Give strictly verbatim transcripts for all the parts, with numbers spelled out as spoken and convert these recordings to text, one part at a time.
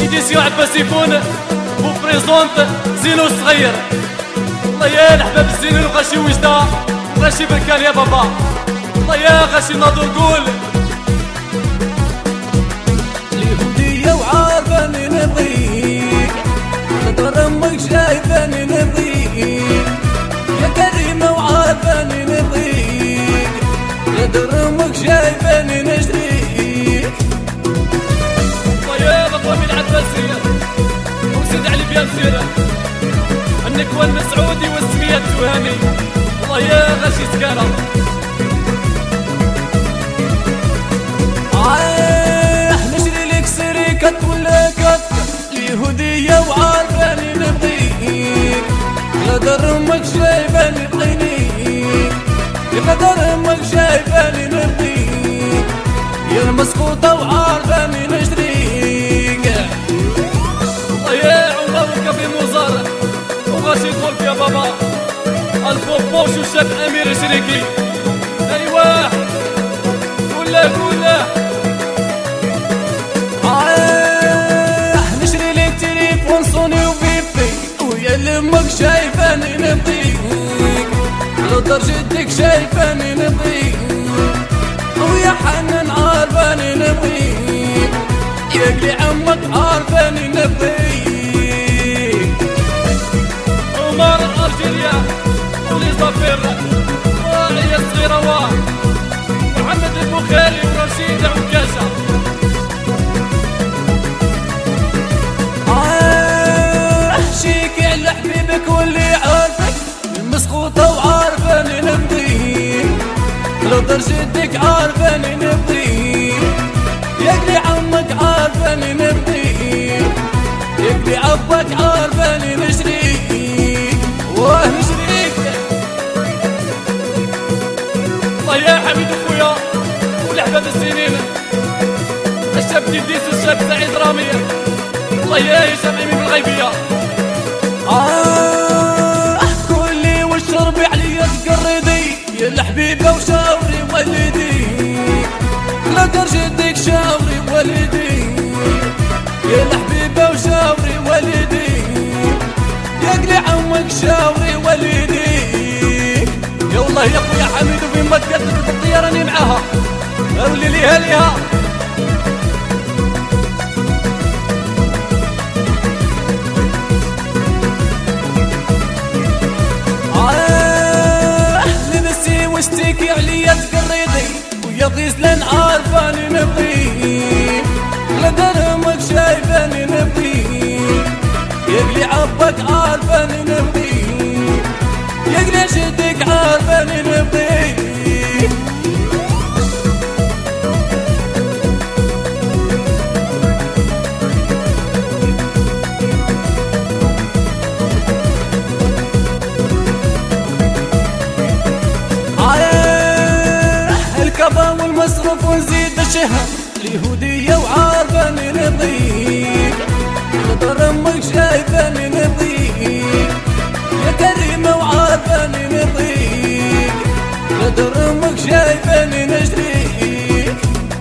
إديسيون عباس يكون وبريزونت زينو الصغير. الله يا الحباب الزينين وغاشي وجدة وغاشي بركان يا بابا. الله يا غاشي ناضو قول اليهودية وعارفاني نبغيك، نظر امك شايفاني نبغيك، يا كريمة وعارفاني نبغيك، نظر امك شايفاني نشريك. الله يا بطل العباسية وسيد علي بيان سيرة النكوان مسعودي والسمية التهامي. الله يا غاشي سكارة ولا كت اليهودية وعارفاني نبغيك، قدر امك شايفاني طينيك، قدر امك شايفاني نبغيك، يا المسقوطة وعارفاني نشريك. الله يا عمر وكفي موزار وغاشي طولك يا بابا الفوبوش والشاب امير شريكي. ايوه كله كله صوني وبيبي ويا لمك شايفاني نبغيك، لطر جدك شايفاني نبغيك، ويا حنان عارفاني نبغيك، يا قلي عمك عارفاني نبغيك. عمر الجيريا ولي صافير وعليا الصغيرة واه محمد البخاري ورشيد عكاشة. واللي عارفك المسقوطة وعارفاني نبغيك، لطر جدك عارفاني نبغيك، يا قلي عمك عارفاني نبغيك، يا قلي عبك عارفاني نشريك. واه نشريك. الله يا حميد اخويا والحباب السنين الشاب ديديس والشاب سعيد رامية. الله يا هشام امين بالغيبية. آه كلي والشربي عليا تقردي، يا الحبيبة وشاوري والدي، لا جدك شاوري والدي، يا الحبيبة وشاوري والدي، يا قلي عمك شاوري والدي. يا والله يا خويا حميد وفين ما تقدر بالطيارة راني معاها ولي ليها ليها. واشتكي عليا تقريدي ويا غزلان عارفاني نبغيك، قدر امك شايفاني نبغيك، يا قلي عبك عارفاني نبغيك، يا قلي جدك عارفاني نبغيك. والمصرف ونزيد الشهر اليهودية وعارفاني نبغيك، قدر امك شايفاني نبغيك، يا كريمة وعارفاني نبغيك، قدر امك شايفاني نشريك.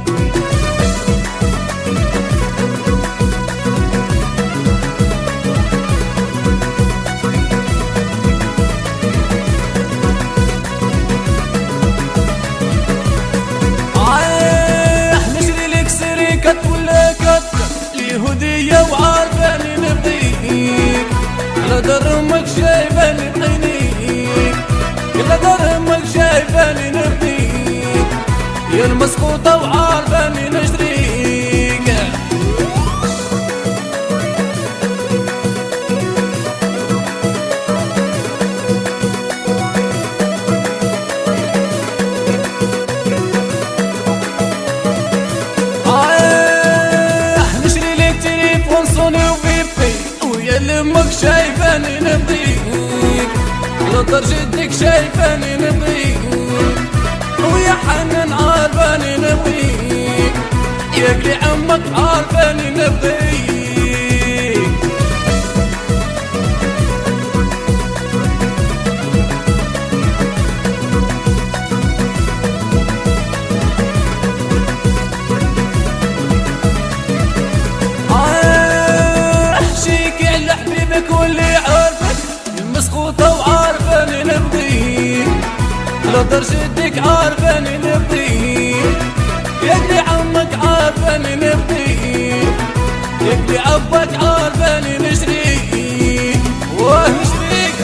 اليهودية وعارفاني نبغيك، قدر امك شايفاني طينيك، قدر امك شايفاني نبغيك، يا المسقوطة وعارفاني نشريك. امك شايفاني نبغيك، لطر جدك شايفاني نبغيك، ويا حنان عارفاني نبغيك، يا قلي عمك عارفاني نبغيك. آه نقدر شدك عارفاني نبغيك، يقلي عمك عارفاني نبغيك، يقلي عبك عارفاني نشريك ونشريك.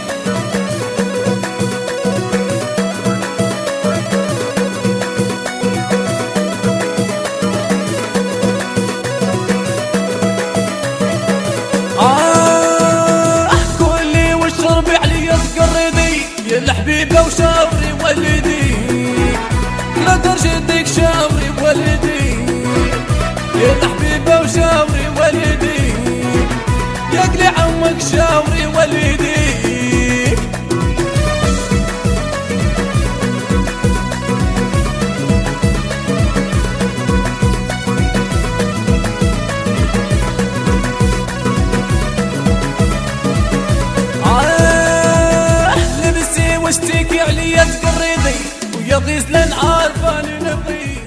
آه كلي واشربي علي تقربي يا الحبيبة وشاوري ولدي، نقدر شدك شاوري ولدي يا الحبيبة وشاوري ولدي، يقلي عمك شاوري ولدي. واشتكي عليا تقريضي ويا غيث لن عارفاني نبغي.